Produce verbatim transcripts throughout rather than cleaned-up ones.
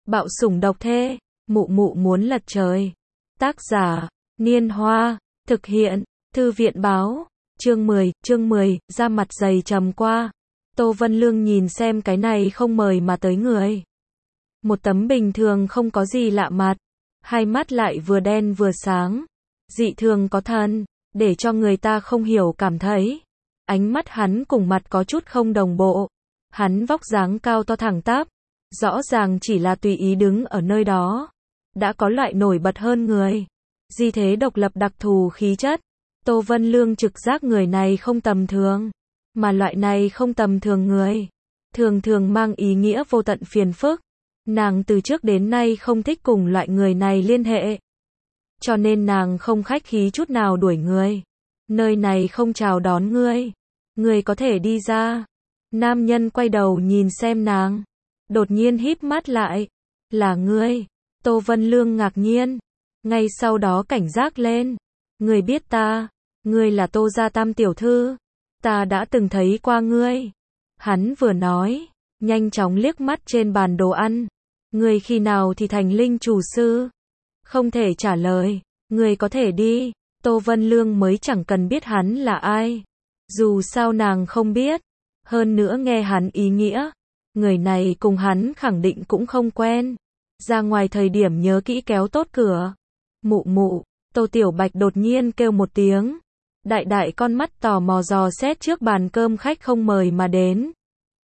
Bạo sủng độc thê, mụ mụ muốn lật trời. Tác giả, Niên Hoa, thực hiện, Thư viện báo, chương mười, chương mười, da mặt dày trầm qua. Tô Vân Lương nhìn xem cái này không mời mà tới người. Một tấm bình thường không có gì lạ mặt, hai mắt lại vừa đen vừa sáng, dị thường có thần, để cho người ta không hiểu cảm thấy. Ánh mắt hắn cùng mặt có chút không đồng bộ, hắn vóc dáng cao to thẳng tắp, rõ ràng chỉ là tùy ý đứng ở nơi đó, đã có loại nổi bật hơn người. Di thế độc lập đặc thù khí chất, Tô Vân Lương trực giác người này không tầm thường, mà loại này không tầm thường người, thường thường mang ý nghĩa vô tận phiền phức. Nàng từ trước đến nay không thích cùng loại người này liên hệ, cho nên nàng không khách khí chút nào đuổi người. Nơi này không chào đón ngươi, ngươi có thể đi ra. Nam nhân quay đầu nhìn xem nàng, đột nhiên híp mắt lại. Là ngươi? Tô Vân Lương ngạc nhiên, ngay sau đó cảnh giác lên. Ngươi biết ta? Ngươi là Tô gia tam tiểu thư, ta đã từng thấy qua ngươi. Hắn vừa nói, nhanh chóng liếc mắt trên bàn đồ ăn. Ngươi khi nào thì thành linh chủ sư? Không thể trả lời, ngươi có thể đi. Tô Vân Lương mới chẳng cần biết hắn là ai, dù sao nàng không biết. Hơn nữa nghe hắn ý nghĩa, người này cùng hắn khẳng định cũng không quen. Ra ngoài thời điểm nhớ kỹ kéo tốt cửa. Mụ mụ, Tô Tiểu Bạch đột nhiên kêu một tiếng. Đại đại con mắt tò mò dò xét trước bàn cơm khách không mời mà đến.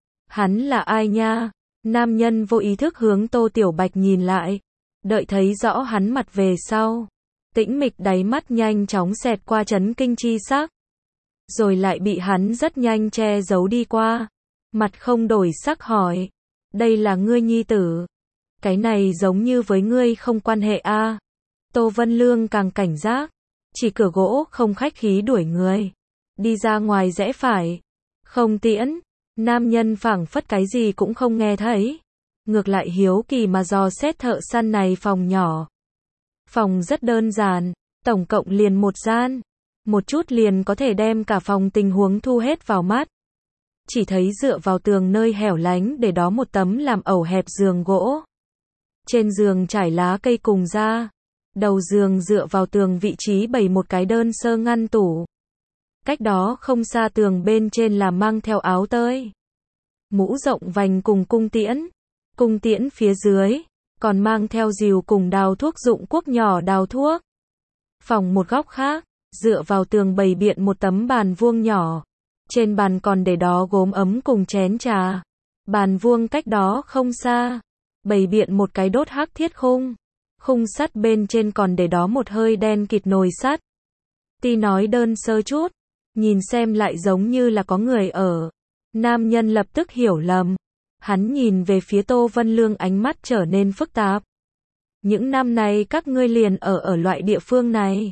Hắn là ai nha? Nam nhân vô ý thức hướng Tô Tiểu Bạch nhìn lại, đợi thấy rõ hắn mặt về sau, tĩnh mịch đáy mắt nhanh chóng xẹt qua chấn kinh chi sắc, rồi lại bị hắn rất nhanh che giấu đi qua. Mặt không đổi sắc hỏi, đây là ngươi nhi tử? Cái này giống như với ngươi không quan hệ a. À? Tô Vân Lương càng cảnh giác, chỉ cửa gỗ không khách khí đuổi người, đi ra ngoài rẽ phải, không tiễn. Nam nhân phảng phất cái gì cũng không nghe thấy, ngược lại hiếu kỳ mà dò xét thợ săn này phòng nhỏ. Phòng rất đơn giản, tổng cộng liền một gian, một chút liền có thể đem cả phòng tình huống thu hết vào mắt. Chỉ thấy dựa vào tường nơi hẻo lánh để đó một tấm làm ẩu hẹp giường gỗ. Trên giường trải lá cây cùng da, đầu giường dựa vào tường vị trí bày một cái đơn sơ ngăn tủ. Cách đó không xa tường bên trên là mang theo áo tơi, mũ rộng vành cùng cung tiễn. Cung tiễn phía dưới còn mang theo rìu cùng đào thuốc dụng quốc nhỏ đào thuốc. Phòng một góc khác, dựa vào tường bày biện một tấm bàn vuông nhỏ. Trên bàn còn để đó gốm ấm cùng chén trà. Bàn vuông cách đó không xa, bày biện một cái đốt hắc thiết khung. Khung sắt bên trên còn để đó một hơi đen kịt nồi sắt. Tuy nói đơn sơ chút, nhìn xem lại giống như là có người ở. Nam nhân lập tức hiểu lầm. Hắn nhìn về phía Tô Vân Lương, ánh mắt trở nên phức tạp. Những năm này các ngươi liền ở ở loại địa phương này.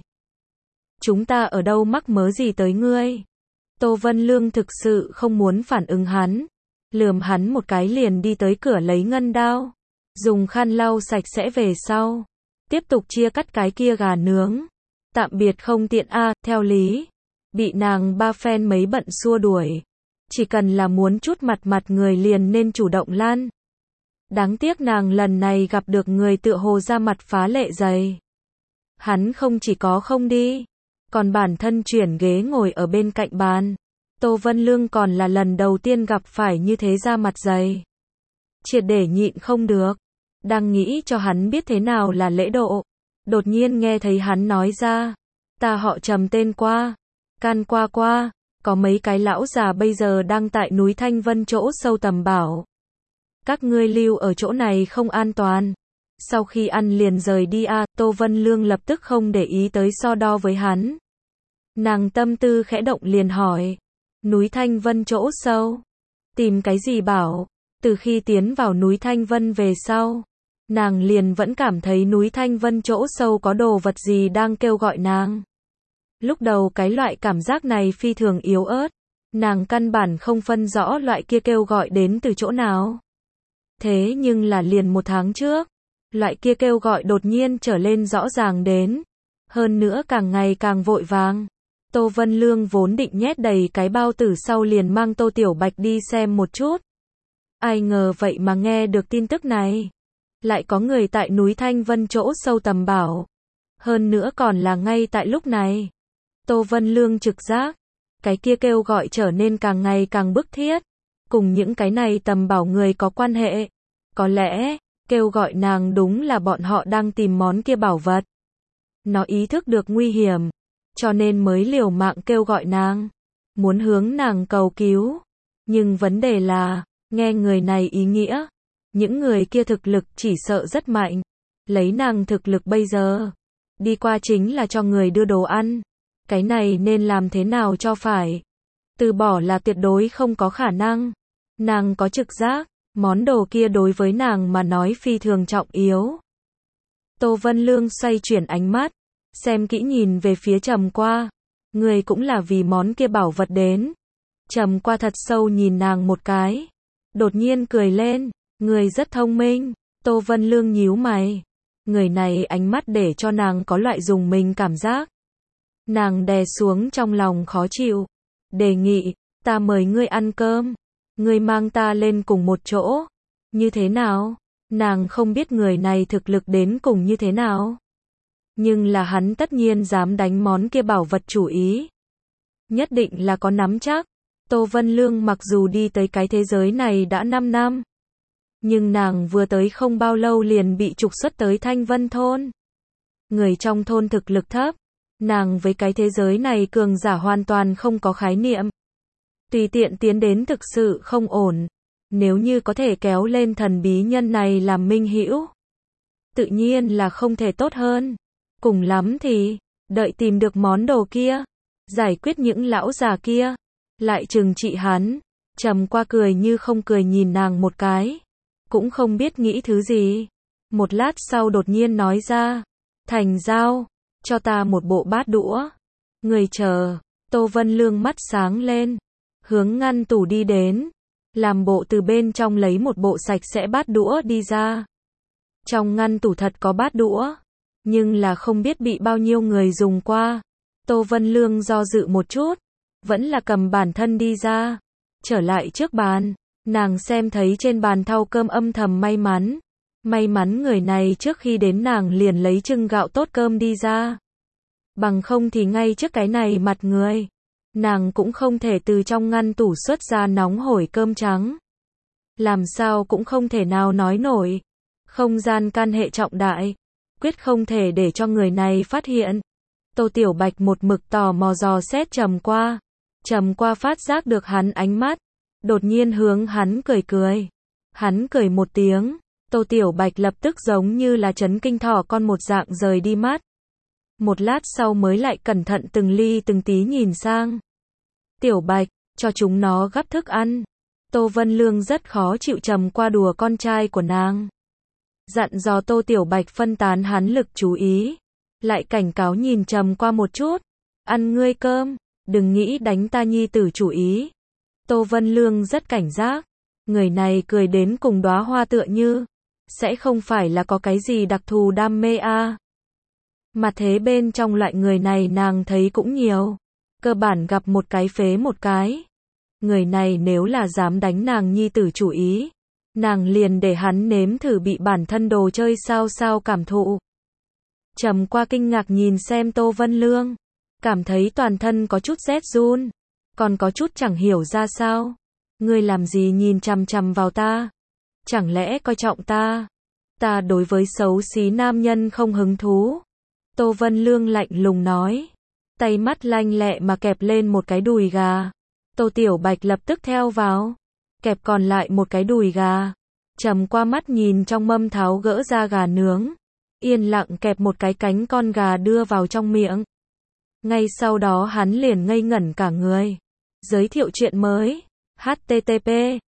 Chúng ta ở đâu mắc mớ gì tới ngươi? Tô Vân Lương thực sự không muốn phản ứng hắn, lườm hắn một cái liền đi tới cửa lấy ngân đao, dùng khăn lau sạch sẽ về sau, tiếp tục chia cắt cái kia gà nướng. Tạm biệt không tiện a, à, theo lý, bị nàng ba phen mấy bận xua đuổi. Chỉ cần là muốn chút mặt mặt người liền nên chủ động lan. Đáng tiếc nàng lần này gặp được người tựa hồ ra mặt phá lệ dày. Hắn không chỉ có không đi, còn bản thân chuyển ghế ngồi ở bên cạnh bàn. Tô Vân Lương còn là lần đầu tiên gặp phải như thế ra mặt dày. Triệt để nhịn không được, đang nghĩ cho hắn biết thế nào là lễ độ. Đột nhiên nghe thấy hắn nói ra, ta họ Trầm tên Qua, Can Qua Qua. Có mấy cái lão già bây giờ đang tại núi Thanh Vân chỗ sâu tầm bảo. Các ngươi lưu ở chỗ này không an toàn. Sau khi ăn liền rời đi a. À, Tô Vân Lương lập tức không để ý tới so đo với hắn. Nàng tâm tư khẽ động liền hỏi. Núi Thanh Vân chỗ sâu? Tìm cái gì bảo? Từ khi tiến vào núi Thanh Vân về sau, nàng liền vẫn cảm thấy núi Thanh Vân chỗ sâu có đồ vật gì đang kêu gọi nàng. Lúc đầu cái loại cảm giác này phi thường yếu ớt, nàng căn bản không phân rõ loại kia kêu gọi đến từ chỗ nào. Thế nhưng là liền một tháng trước, loại kia kêu gọi đột nhiên trở lên rõ ràng đến, hơn nữa càng ngày càng vội vàng. Tô Vân Lương vốn định nhét đầy cái bao tử sau liền mang Tô Tiểu Bạch đi xem một chút. Ai ngờ vậy mà nghe được tin tức này, lại có người tại núi Thanh Vân chỗ sâu tầm bảo. Hơn nữa còn là ngay tại lúc này. Tô Vân Lương trực giác, cái kia kêu gọi trở nên càng ngày càng bức thiết, cùng những cái này tầm bảo người có quan hệ. Có lẽ, kêu gọi nàng đúng là bọn họ đang tìm món kia bảo vật. Nó ý thức được nguy hiểm, cho nên mới liều mạng kêu gọi nàng, muốn hướng nàng cầu cứu. Nhưng vấn đề là, nghe người này ý nghĩa, những người kia thực lực chỉ sợ rất mạnh. Lấy nàng thực lực bây giờ, đi qua chính là cho người đưa đồ ăn. Cái này nên làm thế nào cho phải? Từ bỏ là tuyệt đối không có khả năng. Nàng có trực giác, món đồ kia đối với nàng mà nói phi thường trọng yếu. Tô Vân Lương xoay chuyển ánh mắt, xem kỹ nhìn về phía Trầm Qua. Người cũng là vì món kia bảo vật đến. Trầm Qua thật sâu nhìn nàng một cái, đột nhiên cười lên, người rất thông minh. Tô Vân Lương nhíu mày, người này ánh mắt để cho nàng có loại dùng mình cảm giác. Nàng đè xuống trong lòng khó chịu, đề nghị, ta mời ngươi ăn cơm, ngươi mang ta lên cùng một chỗ, như thế nào? Nàng không biết người này thực lực đến cùng như thế nào, nhưng là hắn tất nhiên dám đánh món kia bảo vật chủ ý, nhất định là có nắm chắc. Tô Vân Lương mặc dù đi tới cái thế giới này đã năm năm, nhưng nàng vừa tới không bao lâu liền bị trục xuất tới Thanh Vân thôn. Người trong thôn thực lực thấp, nàng với cái thế giới này cường giả hoàn toàn không có khái niệm. Tùy tiện tiến đến thực sự không ổn. Nếu như có thể kéo lên thần bí nhân này làm minh hữu, tự nhiên là không thể tốt hơn. Cùng lắm thì, đợi tìm được món đồ kia, giải quyết những lão già kia, lại trừng trị hắn. Trầm Qua cười như không cười nhìn nàng một cái, cũng không biết nghĩ thứ gì. Một lát sau đột nhiên nói ra, thành giao, cho ta một bộ bát đũa. Người chờ. Tô Vân Lương mắt sáng lên, hướng ngăn tủ đi đến, làm bộ từ bên trong lấy một bộ sạch sẽ bát đũa đi ra. Trong ngăn tủ thật có bát đũa, nhưng là không biết bị bao nhiêu người dùng qua. Tô Vân Lương do dự một chút, vẫn là cầm bản thân đi ra. Trở lại trước bàn, nàng xem thấy trên bàn thau cơm âm thầm may mắn. May mắn người này trước khi đến nàng liền lấy chưng gạo tốt cơm đi ra. Bằng không thì ngay trước cái này mặt người, nàng cũng không thể từ trong ngăn tủ xuất ra nóng hổi cơm trắng. Làm sao cũng không thể nào nói nổi. Không gian can hệ trọng đại, quyết không thể để cho người này phát hiện. Tô Tiểu Bạch một mực tò mò dò xét Trầm Qua. Trầm Qua phát giác được hắn ánh mắt, đột nhiên hướng hắn cười cười. Hắn cười một tiếng, Tô Tiểu Bạch lập tức giống như là chấn kinh thỏ con một dạng rời đi mắt. Một lát sau mới lại cẩn thận từng ly từng tí nhìn sang. Tiểu Bạch, cho chúng nó gắp thức ăn. Tô Vân Lương rất khó chịu Trầm Qua đùa con trai của nàng. Dặn dò Tô Tiểu Bạch phân tán hắn lực chú ý. Lại cảnh cáo nhìn Trầm Qua một chút. Ăn ngươi cơm, đừng nghĩ đánh ta nhi tử chủ ý. Tô Vân Lương rất cảnh giác. Người này cười đến cùng đóa hoa tựa như, sẽ không phải là có cái gì đặc thù đam mê a. À. Mà thế bên trong loại người này nàng thấy cũng nhiều. Cơ bản gặp một cái phế một cái. Người này nếu là dám đánh nàng nhi tử chủ ý, nàng liền để hắn nếm thử bị bản thân đồ chơi sao sao cảm thụ. Trầm Qua kinh ngạc nhìn xem Tô Vân Lương, cảm thấy toàn thân có chút rét run, còn có chút chẳng hiểu ra sao. Ngươi làm gì nhìn chằm chằm vào ta? Chẳng lẽ coi trọng ta? Ta đối với xấu xí nam nhân không hứng thú. Tô Vân Lương lạnh lùng nói, tay mắt lanh lẹ mà kẹp lên một cái đùi gà. Tô Tiểu Bạch lập tức theo vào, kẹp còn lại một cái đùi gà. Trầm Qua mắt nhìn trong mâm tháo gỡ ra gà nướng, yên lặng kẹp một cái cánh con gà đưa vào trong miệng. Ngay sau đó hắn liền ngây ngẩn cả người. Giới thiệu chuyện mới. H T T P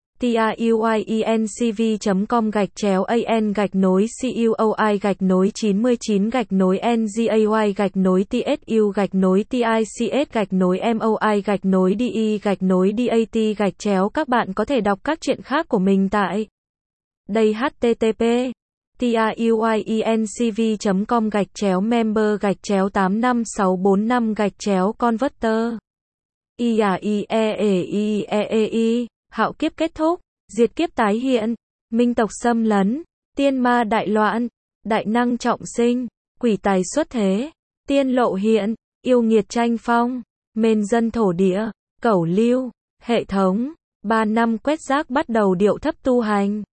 truyencv chấm com gạch chéo an gạch nối cuoi gạch nối chín mươi chín gạch nối ngay gạch nối tsu gạch nối tics gạch nối moi gạch nối de gạch nối dat gạch chéo. Các bạn có thể đọc các chuyện khác của mình tại đây. H T T P truyencv chấm com gạch chéo member gạch chéo tám năm sáu bốn năm gạch chéo converter. I A I E E I E E I, hạo kiếp kết thúc, diệt kiếp tái hiện, minh tộc xâm lấn. tiên ma đại loạn, đại năng trọng sinh, quỷ tài xuất thế, tiên lộ hiện, yêu nghiệt tranh phong, mên dân thổ địa, cẩu lưu, hệ thống, ba năm quét rác bắt đầu điệu thấp tu hành.